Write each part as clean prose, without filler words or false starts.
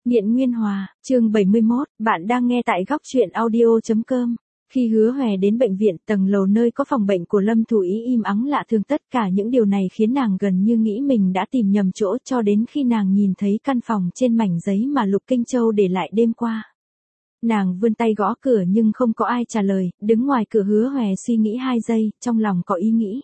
Nghiện Nguyên Hòa, chương 71, bạn đang nghe tại góc truyện audio.com. Khi Hứa Hòe đến bệnh viện, tầng lầu nơi có phòng bệnh của Lâm Thủ Ý im ắng lạ thường, tất cả những điều này khiến nàng gần như nghĩ mình đã tìm nhầm chỗ, cho đến khi nàng nhìn thấy căn phòng trên mảnh giấy mà Lục Kinh Châu để lại đêm qua. Nàng vươn tay gõ cửa nhưng không có ai trả lời, đứng ngoài cửa Hứa Hòe suy nghĩ 2 giây, trong lòng có ý nghĩ.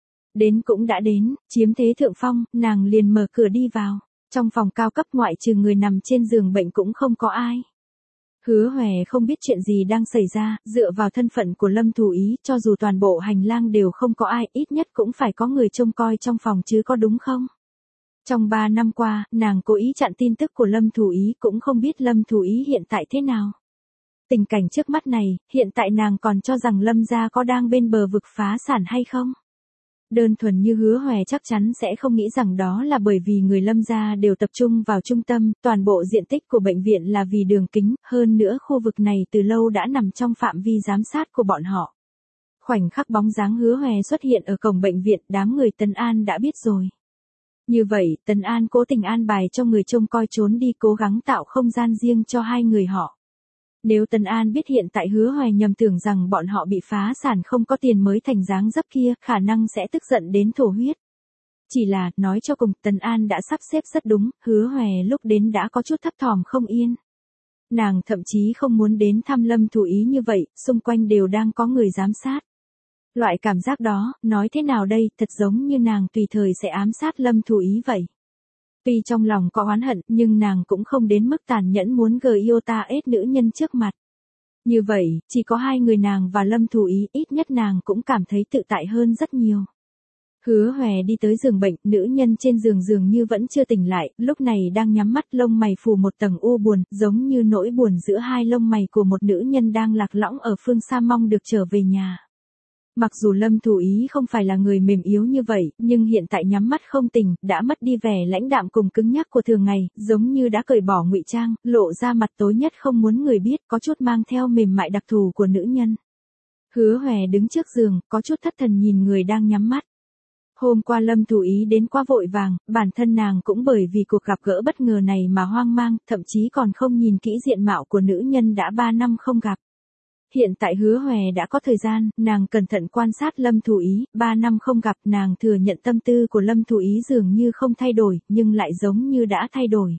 Đến cũng đã đến, chiếm thế thượng phong, nàng liền mở cửa đi vào. Trong phòng cao cấp ngoại trừ người nằm trên giường bệnh cũng không có ai. Hứa Hòe không biết chuyện gì đang xảy ra, dựa vào thân phận của Lâm Thủ Ý, cho dù toàn bộ hành lang đều không có ai, ít nhất cũng phải có người trông coi trong phòng chứ có đúng không? Trong 3 năm qua, nàng cố ý chặn tin tức của Lâm Thủ Ý, cũng không biết Lâm Thủ Ý hiện tại thế nào. Tình cảnh trước mắt này, hiện tại nàng còn cho rằng Lâm gia có đang bên bờ vực phá sản hay không? Đơn thuần như Hứa Hòe chắc chắn sẽ không nghĩ rằng đó là bởi vì người Lâm gia đều tập trung vào trung tâm, toàn bộ diện tích của bệnh viện là vì đường kính, hơn nữa khu vực này từ lâu đã nằm trong phạm vi giám sát của bọn họ. Khoảnh khắc bóng dáng Hứa Hòe xuất hiện ở cổng bệnh viện, đám người Tấn An đã biết rồi. Như vậy, Tấn An cố tình an bài cho người trông coi trốn đi, cố gắng tạo không gian riêng cho hai người họ. Nếu Tấn An biết hiện tại Hứa Hòe nhầm tưởng rằng bọn họ bị phá sản không có tiền mới thành dáng dấp kia, khả năng sẽ tức giận đến thổ huyết. Chỉ là, nói cho cùng, Tấn An đã sắp xếp rất đúng, Hứa Hòe lúc đến đã có chút thấp thỏm không yên. Nàng thậm chí không muốn đến thăm Lâm Thủ Ý như vậy, xung quanh đều đang có người giám sát. Loại cảm giác đó, nói thế nào đây, thật giống như nàng tùy thời sẽ ám sát Lâm Thủ Ý vậy. Tuy trong lòng có oán hận, nhưng nàng cũng không đến mức tàn nhẫn muốn Iota ết nữ nhân trước mặt. Như vậy, chỉ có hai người nàng và Lâm Thủ Ý, ít nhất nàng cũng cảm thấy tự tại hơn rất nhiều. Hứa Hòe đi tới giường bệnh, nữ nhân trên giường dường như vẫn chưa tỉnh lại, lúc này đang nhắm mắt, lông mày phủ một tầng u buồn, giống như nỗi buồn giữa hai lông mày của một nữ nhân đang lạc lõng ở phương xa mong được trở về nhà. Mặc dù Lâm Thủ Ý không phải là người mềm yếu như vậy, nhưng hiện tại nhắm mắt không tỉnh, đã mất đi vẻ lãnh đạm cùng cứng nhắc của thường ngày, giống như đã cởi bỏ ngụy trang, lộ ra mặt tối nhất không muốn người biết, có chút mang theo mềm mại đặc thù của nữ nhân. Hứa Hòe đứng trước giường, có chút thất thần nhìn người đang nhắm mắt. Hôm qua Lâm Thủ Ý đến quá vội vàng, bản thân nàng cũng bởi vì cuộc gặp gỡ bất ngờ này mà hoang mang, thậm chí còn không nhìn kỹ diện mạo của nữ nhân đã 3 năm không gặp. Hiện tại Hứa Hòe đã có thời gian, nàng cẩn thận quan sát Lâm Thủ Ý, 3 năm không gặp, nàng thừa nhận tâm tư của Lâm Thủ Ý dường như không thay đổi, nhưng lại giống như đã thay đổi.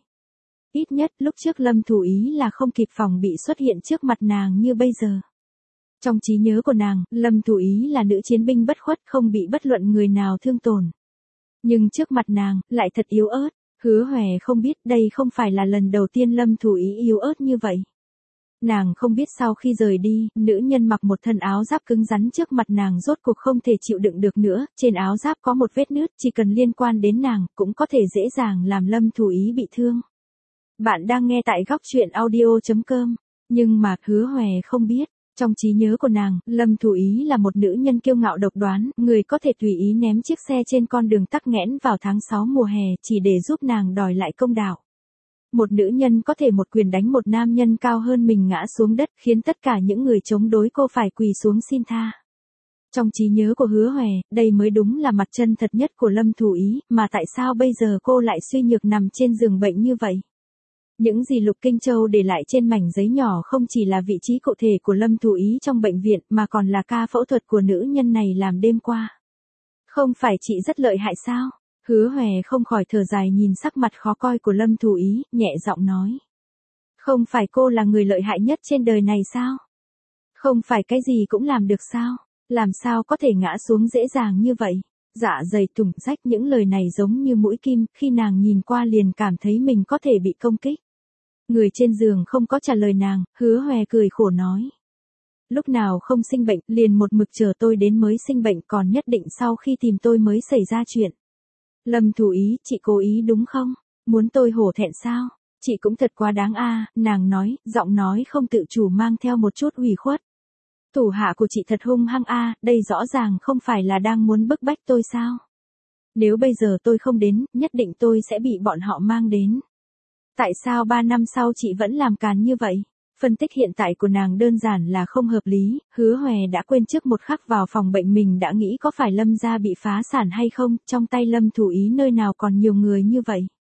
Ít nhất lúc trước Lâm Thủ Ý là không kịp phòng bị xuất hiện trước mặt nàng như bây giờ. Trong trí nhớ của nàng, Lâm Thủ Ý là nữ chiến binh bất khuất, không bị bất luận người nào thương tổn. Nhưng trước mặt nàng, lại thật yếu ớt. Hứa Hòe không biết đây không phải là lần đầu tiên Lâm Thủ Ý yếu ớt như vậy. Nàng không biết sau khi rời đi, nữ nhân mặc một thân áo giáp cứng rắn trước mặt nàng rốt cuộc không thể chịu đựng được nữa, trên áo giáp có một vết nứt, chỉ cần liên quan đến nàng, cũng có thể dễ dàng làm Lâm Thủ Ý bị thương. Bạn đang nghe tại góc truyện audio.com, nhưng mà Hứa Hòe không biết, trong trí nhớ của nàng, Lâm Thủ Ý là một nữ nhân kiêu ngạo độc đoán, người có thể tùy ý ném chiếc xe trên con đường tắc nghẽn vào tháng 6 mùa hè chỉ để giúp nàng đòi lại công đạo. Một nữ nhân có thể một quyền đánh một nam nhân cao hơn mình ngã xuống đất, khiến tất cả những người chống đối cô phải quỳ xuống xin tha. Trong trí nhớ của Hứa Hòe, đây mới đúng là mặt chân thật nhất của Lâm Thủ Ý, mà tại sao bây giờ cô lại suy nhược nằm trên giường bệnh như vậy? Những gì Lục Kinh Châu để lại trên mảnh giấy nhỏ không chỉ là vị trí cụ thể của Lâm Thủ Ý trong bệnh viện, mà còn là ca phẫu thuật của nữ nhân này làm đêm qua. Không phải chị rất lợi hại sao? Hứa Hòe không khỏi thở dài nhìn sắc mặt khó coi của Lâm Thủ Ý, nhẹ giọng nói. Không phải cô là người lợi hại nhất trên đời này sao? Không phải cái gì cũng làm được sao? Làm sao có thể ngã xuống dễ dàng như vậy? Dạ dày thủng rách, những lời này giống như mũi kim, khi nàng nhìn qua liền cảm thấy mình có thể bị công kích. Người trên giường không có trả lời nàng, Hứa Hòe cười khổ nói. Lúc nào không sinh bệnh, liền một mực chờ tôi đến mới sinh bệnh, còn nhất định sau khi tìm tôi mới xảy ra chuyện. Lâm Thủ Ý, chị cố ý đúng không? Muốn tôi hổ thẹn sao? Chị cũng thật quá đáng a, nàng nói, giọng nói không tự chủ mang theo một chút ủy khuất. Thủ hạ của chị thật hung hăng a, đây rõ ràng không phải là đang muốn bức bách tôi sao? Nếu bây giờ tôi không đến, nhất định tôi sẽ bị bọn họ mang đến. Tại sao 3 năm sau chị vẫn làm càn như vậy? Phân tích hiện tại của nàng đơn giản là không hợp lý, Hứa Hòe đã quên trước một khắc vào phòng bệnh mình đã nghĩ có phải Lâm gia bị phá sản hay không, trong tay Lâm Thủ Ý nơi nào còn nhiều người như vậy.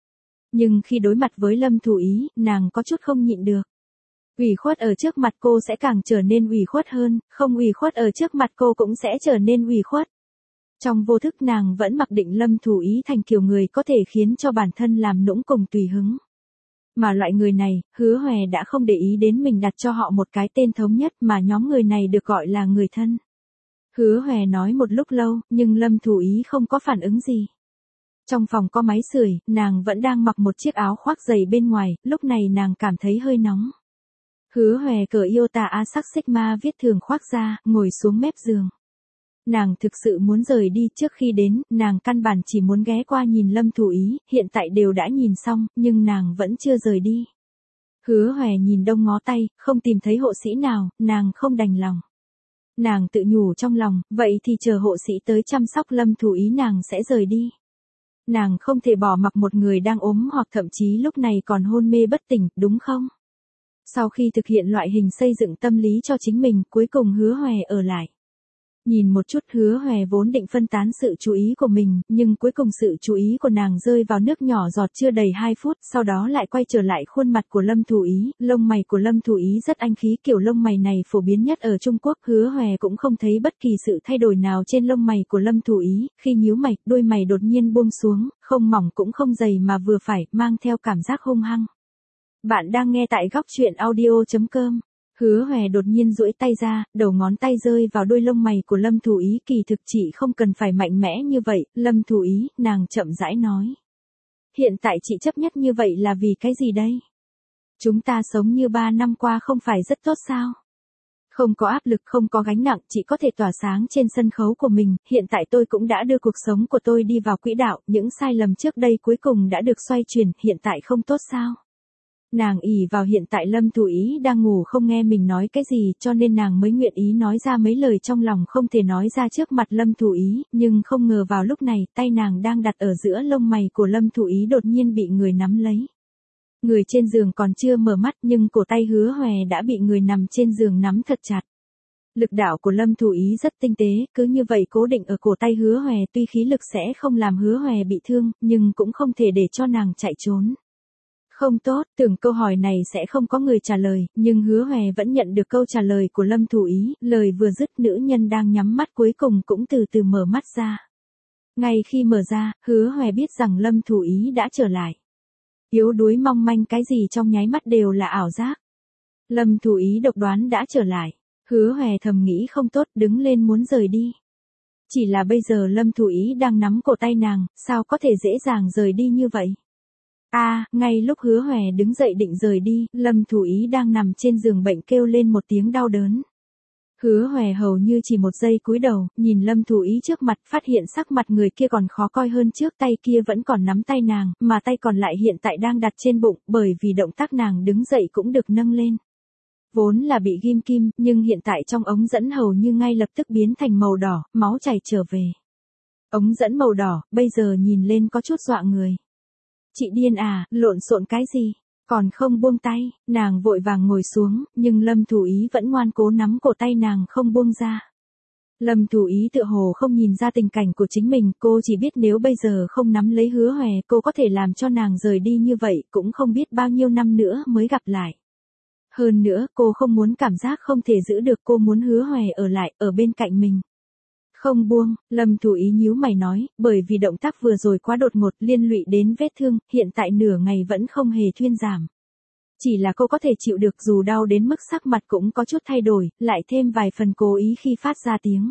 Nhưng khi đối mặt với Lâm Thủ Ý, nàng có chút không nhịn được. Ủy khuất ở trước mặt cô sẽ càng trở nên ủy khuất hơn, không ủy khuất ở trước mặt cô cũng sẽ trở nên ủy khuất. Trong vô thức nàng vẫn mặc định Lâm Thủ Ý thành kiểu người có thể khiến cho bản thân làm nũng cùng tùy hứng. Mà loại người này, Hứa Hòe đã không để ý đến mình đặt cho họ một cái tên thống nhất mà nhóm người này được gọi là người thân. Hứa Hòe nói một lúc lâu, nhưng Lâm Thủ Ý không có phản ứng gì. Trong phòng có máy sưởi, nàng vẫn đang mặc một chiếc áo khoác dày bên ngoài, lúc này nàng cảm thấy hơi nóng. Hứa Hòe cởi Iota Asac Sigma viết thường khoác ra, ngồi xuống mép giường. Nàng thực sự muốn rời đi trước khi đến, nàng căn bản chỉ muốn ghé qua nhìn Lâm Thủ Ý, hiện tại đều đã nhìn xong, nhưng nàng vẫn chưa rời đi. Hứa Hòe nhìn đông ngó tay, không tìm thấy hộ sĩ nào, nàng không đành lòng. Nàng tự nhủ trong lòng, vậy thì chờ hộ sĩ tới chăm sóc Lâm Thủ Ý nàng sẽ rời đi. Nàng không thể bỏ mặc một người đang ốm hoặc thậm chí lúc này còn hôn mê bất tỉnh, đúng không? Sau khi thực hiện loại hình xây dựng tâm lý cho chính mình, cuối cùng Hứa Hòe ở lại. Nhìn một chút Hứa Hòe vốn định phân tán sự chú ý của mình, nhưng cuối cùng sự chú ý của nàng rơi vào nước nhỏ giọt chưa đầy 2 phút, sau đó lại quay trở lại khuôn mặt của Lâm Thủ Ý, lông mày của Lâm Thủ Ý rất anh khí, kiểu lông mày này phổ biến nhất ở Trung Quốc, Hứa Hòe cũng không thấy bất kỳ sự thay đổi nào trên lông mày của Lâm Thủ Ý, khi nhíu mày, đôi mày đột nhiên buông xuống, không mỏng cũng không dày mà vừa phải, mang theo cảm giác hung hăng. Bạn đang nghe tại góc truyện audio.com. Hứa Hòe đột nhiên duỗi tay ra, đầu ngón tay rơi vào đôi lông mày của Lâm Thủ Ý, kỳ thực chị không cần phải mạnh mẽ như vậy, Lâm Thủ Ý, nàng chậm rãi nói. Hiện tại chị chấp nhất như vậy là vì cái gì đây? Chúng ta sống như 3 năm qua không phải rất tốt sao? Không có áp lực, không có gánh nặng, chị có thể tỏa sáng trên sân khấu của mình, hiện tại tôi cũng đã đưa cuộc sống của tôi đi vào quỹ đạo, những sai lầm trước đây cuối cùng đã được xoay chuyển, hiện tại không tốt sao? Nàng ỷ vào hiện tại Lâm Thủ Ý đang ngủ không nghe mình nói cái gì cho nên nàng mới nguyện ý nói ra mấy lời trong lòng không thể nói ra trước mặt Lâm Thủ Ý, nhưng không ngờ vào lúc này tay nàng đang đặt ở giữa lông mày của Lâm Thủ Ý đột nhiên bị người nắm lấy. Người trên giường còn chưa mở mắt nhưng cổ tay Hứa Hòe đã bị người nằm trên giường nắm thật chặt. Lực đạo của Lâm Thủ Ý rất tinh tế, cứ như vậy cố định ở cổ tay Hứa Hòe, tuy khí lực sẽ không làm Hứa Hòe bị thương, nhưng cũng không thể để cho nàng chạy trốn. Không tốt, tưởng câu hỏi này sẽ không có người trả lời, nhưng Hứa Hòe vẫn nhận được câu trả lời của Lâm Thủ Ý, lời vừa dứt nữ nhân đang nhắm mắt cuối cùng cũng từ từ mở mắt ra. Ngay khi mở ra, Hứa Hòe biết rằng Lâm Thủ Ý đã trở lại. Yếu đuối mong manh cái gì trong nháy mắt đều là ảo giác. Lâm Thủ Ý độc đoán đã trở lại. Hứa Hòe thầm nghĩ không tốt, đứng lên muốn rời đi. Chỉ là bây giờ Lâm Thủ Ý đang nắm cổ tay nàng, sao có thể dễ dàng rời đi như vậy? Ngay lúc Hứa Hòe đứng dậy định rời đi, Lâm Thủ Ý đang nằm trên giường bệnh kêu lên một tiếng đau đớn. Hứa Hòe hầu như chỉ một giây cúi đầu, nhìn Lâm Thủ Ý trước mặt, phát hiện sắc mặt người kia còn khó coi hơn trước, tay kia vẫn còn nắm tay nàng, mà tay còn lại hiện tại đang đặt trên bụng, bởi vì động tác nàng đứng dậy cũng được nâng lên. Vốn là bị ghim kim, nhưng hiện tại trong ống dẫn hầu như ngay lập tức biến thành màu đỏ, máu chảy trở về. Ống dẫn màu đỏ, bây giờ nhìn lên có chút dọa người. Chị điên à, lộn xộn cái gì? Còn không buông tay, nàng vội vàng ngồi xuống, nhưng Lâm Thủ Ý vẫn ngoan cố nắm cổ tay nàng không buông ra. Lâm Thủ Ý tựa hồ không nhìn ra tình cảnh của chính mình, cô chỉ biết nếu bây giờ không nắm lấy Hứa Hòe, cô có thể làm cho nàng rời đi như vậy, cũng không biết bao nhiêu năm nữa mới gặp lại. Hơn nữa, cô không muốn cảm giác không thể giữ được, cô muốn Hứa Hòe ở lại, ở bên cạnh mình. Không buông, Lâm Thủ Ý nhíu mày nói, bởi vì động tác vừa rồi quá đột ngột liên lụy đến vết thương, hiện tại nửa ngày vẫn không hề thuyên giảm. Chỉ là cô có thể chịu được dù đau đến mức sắc mặt cũng có chút thay đổi, lại thêm vài phần cố ý khi phát ra tiếng.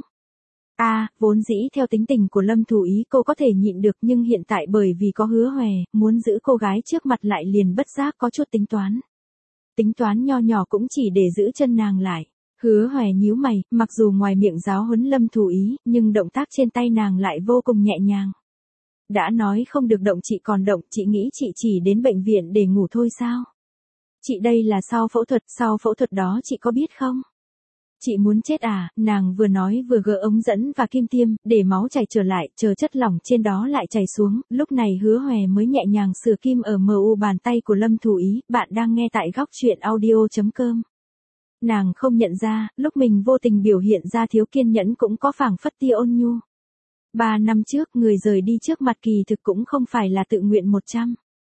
Vốn dĩ theo tính tình của Lâm Thủ Ý cô có thể nhịn được nhưng hiện tại bởi vì có Hứa Hòe, muốn giữ cô gái trước mặt lại liền bất giác có chút tính toán. Tính toán nho nhỏ cũng chỉ để giữ chân nàng lại. Hứa Hòe nhíu mày, mặc dù ngoài miệng giáo huấn Lâm Thủ Ý, nhưng động tác trên tay nàng lại vô cùng nhẹ nhàng. Đã nói không được động chị còn động, chị nghĩ chị chỉ đến bệnh viện để ngủ thôi sao? Chị đây là sau phẫu thuật đó chị có biết không? Chị muốn chết à, nàng vừa nói vừa gỡ ống dẫn và kim tiêm, để máu chảy trở lại, chờ chất lỏng trên đó lại chảy xuống, lúc này Hứa Hòe mới nhẹ nhàng sửa kim ở mu bàn tay của Lâm Thủ Ý, bạn đang nghe tại góc truyện audio.com. Nàng không nhận ra, lúc mình vô tình biểu hiện ra thiếu kiên nhẫn cũng có phảng phất tia ôn nhu. 3 năm trước, người rời đi trước mặt kỳ thực cũng không phải là tự nguyện 100.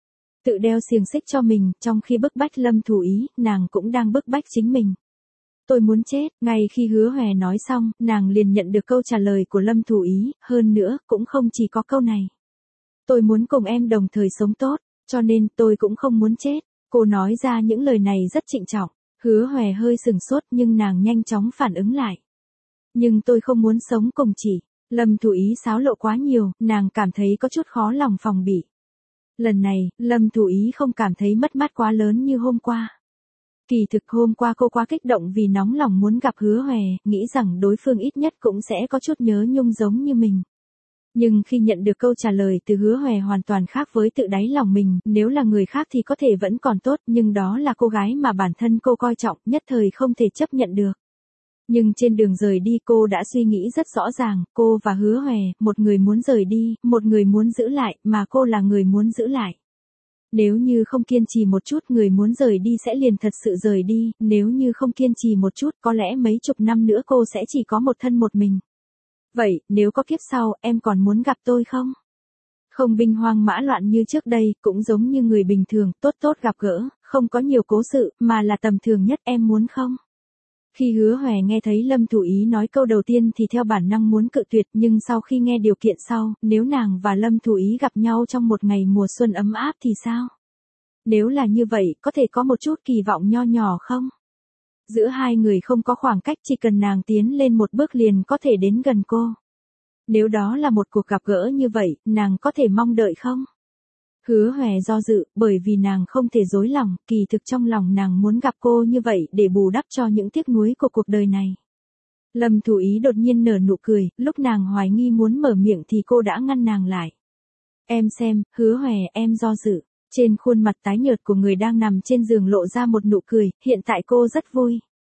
Tự đeo xiềng xích cho mình, trong khi bức bách Lâm Thủ Ý, nàng cũng đang bức bách chính mình. Tôi muốn chết, ngay khi Hứa Hòe nói xong, nàng liền nhận được câu trả lời của Lâm Thủ Ý, hơn nữa, cũng không chỉ có câu này. Tôi muốn cùng em đồng thời sống tốt, cho nên tôi cũng không muốn chết. Cô nói ra những lời này rất trịnh trọng. Hứa Hòe hơi sừng sốt nhưng nàng nhanh chóng phản ứng lại. Nhưng tôi không muốn sống cùng chị. Lâm Thủ Ý xáo lộ quá nhiều, nàng cảm thấy có chút khó lòng phòng bị. Lần này, Lâm Thủ Ý không cảm thấy mất mát quá lớn như hôm qua. Kỳ thực hôm qua cô quá kích động vì nóng lòng muốn gặp Hứa Hòe, nghĩ rằng đối phương ít nhất cũng sẽ có chút nhớ nhung giống như mình. Nhưng khi nhận được câu trả lời từ Hứa Hòe hoàn toàn khác với tự đáy lòng mình, nếu là người khác thì có thể vẫn còn tốt, nhưng đó là cô gái mà bản thân cô coi trọng, nhất thời không thể chấp nhận được. Nhưng trên đường rời đi cô đã suy nghĩ rất rõ ràng, cô và Hứa Hòe, một người muốn rời đi, một người muốn giữ lại, mà cô là người muốn giữ lại. Nếu như không kiên trì một chút người muốn rời đi sẽ liền thật sự rời đi, nếu như không kiên trì một chút có lẽ mấy chục năm nữa cô sẽ chỉ có một thân một mình. Vậy, nếu có kiếp sau, em còn muốn gặp tôi không? Không binh hoang mã loạn như trước đây, cũng giống như người bình thường, tốt tốt gặp gỡ, không có nhiều cố sự, mà là tầm thường nhất, em muốn không? Khi Hứa Hòe nghe thấy Lâm Thủ Ý nói câu đầu tiên thì theo bản năng muốn cự tuyệt, nhưng sau khi nghe điều kiện sau, nếu nàng và Lâm Thủ Ý gặp nhau trong một ngày mùa xuân ấm áp thì sao? Nếu là như vậy, có thể có một chút kỳ vọng nho nhỏ không? Giữa hai người không có khoảng cách, chỉ cần nàng tiến lên một bước liền có thể đến gần cô. Nếu đó là một cuộc gặp gỡ như vậy, nàng có thể mong đợi không? Hứa Hòe do dự, bởi vì nàng không thể dối lòng, kỳ thực trong lòng nàng muốn gặp cô như vậy để bù đắp cho những tiếc nuối của cuộc đời này. Lâm Thủ Ý đột nhiên nở nụ cười, lúc nàng hoài nghi muốn mở miệng thì cô đã ngăn nàng lại. Em xem, Hứa Hòe, em do dự. Trên khuôn mặt tái nhợt của người đang nằm trên giường lộ ra một nụ cười, hiện tại cô rất vui.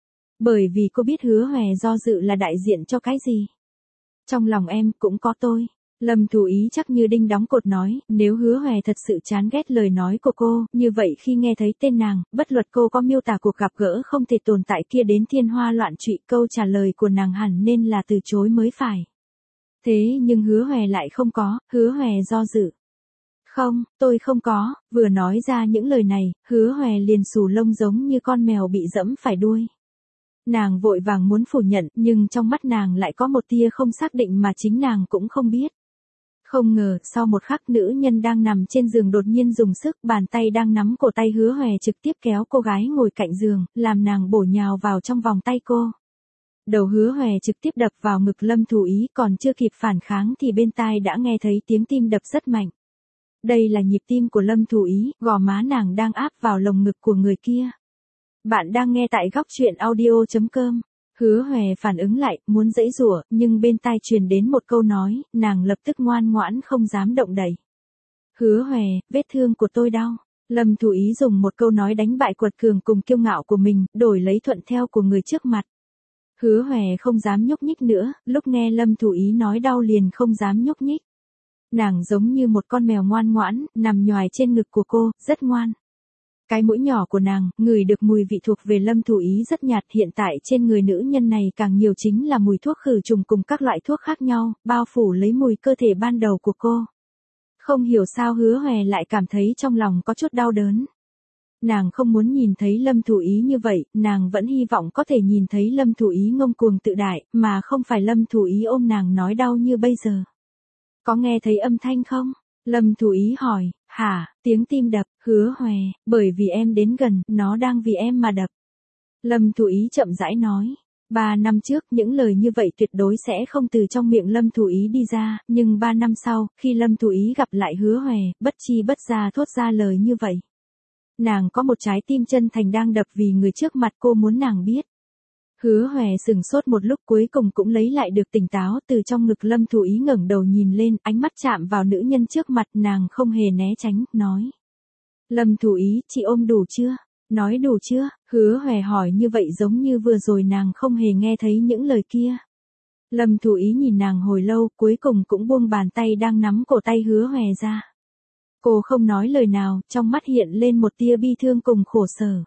Bởi vì cô biết Hứa Hòe do dự là đại diện cho cái gì. Trong lòng em cũng có tôi. Lâm Thủ Ý chắc như đinh đóng cột nói, nếu Hứa Hòe thật sự chán ghét lời nói của cô, như vậy khi nghe thấy tên nàng, bất luận cô có miêu tả cuộc gặp gỡ không thể tồn tại kia đến thiên hoa loạn trụy, câu trả lời của nàng hẳn nên là từ chối mới phải. Thế nhưng Hứa Hòe lại không có, Hứa Hòe do dự. Không, tôi không có, vừa nói ra những lời này, Hứa Hòe liền xù lông giống như con mèo bị dẫm phải đuôi. Nàng vội vàng muốn phủ nhận, nhưng trong mắt nàng lại có một tia không xác định mà chính nàng cũng không biết. Không ngờ, sau một khắc nữ nhân đang nằm trên giường đột nhiên dùng sức, bàn tay đang nắm cổ tay Hứa Hòe trực tiếp kéo cô gái ngồi cạnh giường, làm nàng bổ nhào vào trong vòng tay cô. Đầu Hứa Hòe trực tiếp đập vào ngực Lâm Thủ Ý, còn chưa kịp phản kháng thì bên tai đã nghe thấy tiếng tim đập rất mạnh. Đây là nhịp tim của Lâm Thủ Ý, gò má nàng đang áp vào lồng ngực của người kia. Bạn đang nghe tại góc truyện audio.com. Hứa Hòe phản ứng lại, muốn giãy giụa, nhưng bên tai truyền đến một câu nói, nàng lập tức ngoan ngoãn không dám động đậy. Hứa Hòe, vết thương của tôi đau. Lâm Thủ Ý dùng một câu nói đánh bại quật cường cùng kiêu ngạo của mình, đổi lấy thuận theo của người trước mặt. Hứa Hòe không dám nhúc nhích nữa, lúc nghe Lâm Thủ Ý nói đau liền không dám nhúc nhích. Nàng giống như một con mèo ngoan ngoãn, nằm nhoài trên ngực của cô, rất ngoan. Cái mũi nhỏ của nàng, ngửi được mùi vị thuộc về Lâm Thủ Ý rất nhạt, hiện tại trên người nữ nhân này càng nhiều chính là mùi thuốc khử trùng cùng các loại thuốc khác nhau, bao phủ lấy mùi cơ thể ban đầu của cô. Không hiểu sao Hứa Hòe lại cảm thấy trong lòng có chút đau đớn. Nàng không muốn nhìn thấy Lâm Thủ Ý như vậy, nàng vẫn hy vọng có thể nhìn thấy Lâm Thủ Ý ngông cuồng tự đại, mà không phải Lâm Thủ Ý ôm nàng nói đau như bây giờ. Có nghe thấy âm thanh không? Lâm Thủ Ý hỏi, hả, tiếng tim đập, Hứa Hòe, bởi vì em đến gần, nó đang vì em mà đập. Lâm Thủ Ý chậm rãi nói, 3 năm trước những lời như vậy tuyệt đối sẽ không từ trong miệng Lâm Thủ Ý đi ra, nhưng 3 năm sau, khi Lâm Thủ Ý gặp lại Hứa Hòe, bất chi bất giác thốt ra lời như vậy. Nàng có một trái tim chân thành đang đập vì người trước mặt cô muốn nàng biết. Hứa Hòe sừng sốt một lúc cuối cùng cũng lấy lại được tỉnh táo, từ trong ngực Lâm Thủ Ý ngẩng đầu nhìn lên, ánh mắt chạm vào nữ nhân trước mặt, nàng không hề né tránh, nói. Lâm Thủ Ý, chị ôm đủ chưa? Nói đủ chưa? Hứa Hòe hỏi như vậy giống như vừa rồi nàng không hề nghe thấy những lời kia. Lâm Thủ Ý nhìn nàng hồi lâu, cuối cùng cũng buông bàn tay đang nắm cổ tay Hứa Hòe ra. Cô không nói lời nào, trong mắt hiện lên một tia bi thương cùng khổ sở.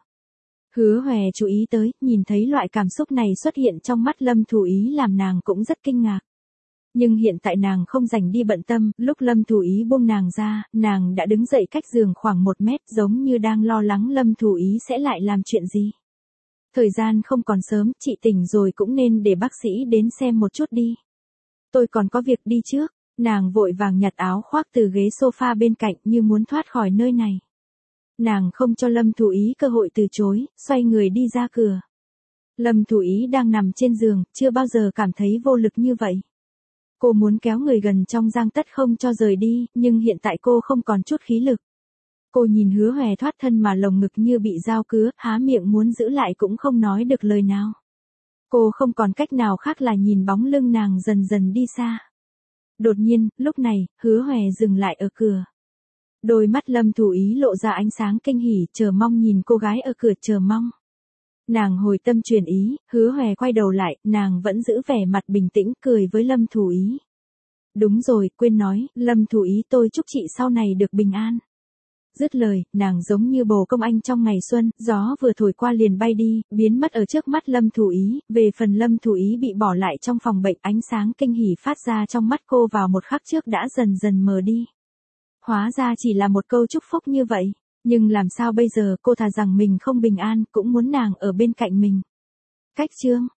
Hứa Hòe chú ý tới, nhìn thấy loại cảm xúc này xuất hiện trong mắt Lâm Thủ Ý làm nàng cũng rất kinh ngạc. Nhưng hiện tại nàng không rảnh đi bận tâm, lúc Lâm Thủ Ý buông nàng ra, nàng đã đứng dậy cách giường khoảng 1 mét giống như đang lo lắng Lâm Thủ Ý sẽ lại làm chuyện gì. Thời gian không còn sớm, chị tỉnh rồi cũng nên để bác sĩ đến xem một chút đi. Tôi còn có việc đi trước, nàng vội vàng nhặt áo khoác từ ghế sofa bên cạnh như muốn thoát khỏi nơi này. Nàng không cho Lâm Thủ Ý cơ hội từ chối, xoay người đi ra cửa. Lâm Thủ Ý đang nằm trên giường, chưa bao giờ cảm thấy vô lực như vậy. Cô muốn kéo người gần trong gang tấc không cho rời đi, nhưng hiện tại cô không còn chút khí lực. Cô nhìn Hứa Hòe thoát thân mà lồng ngực như bị dao cứa, há miệng muốn giữ lại cũng không nói được lời nào. Cô không còn cách nào khác là nhìn bóng lưng nàng dần dần đi xa. Đột nhiên, lúc này, Hứa Hòe dừng lại ở cửa. Đôi mắt Lâm Thủ Ý lộ ra ánh sáng kinh hỉ, chờ mong nhìn cô gái ở cửa, chờ mong. Nàng hồi tâm truyền ý, Hứa Hòe quay đầu lại, nàng vẫn giữ vẻ mặt bình tĩnh cười với Lâm Thủ Ý. Đúng rồi, quên nói, Lâm Thủ Ý tôi chúc chị sau này được bình an. Dứt lời, nàng giống như bồ công anh trong ngày xuân, gió vừa thổi qua liền bay đi, biến mất ở trước mắt Lâm Thủ Ý. Về phần Lâm Thủ Ý bị bỏ lại trong phòng bệnh, ánh sáng kinh hỉ phát ra trong mắt cô vào một khắc trước đã dần dần mờ đi. Hóa ra chỉ là một câu chúc phúc như vậy. Nhưng làm sao bây giờ, cô thà rằng mình không bình an, cũng muốn nàng ở bên cạnh mình. Cách chương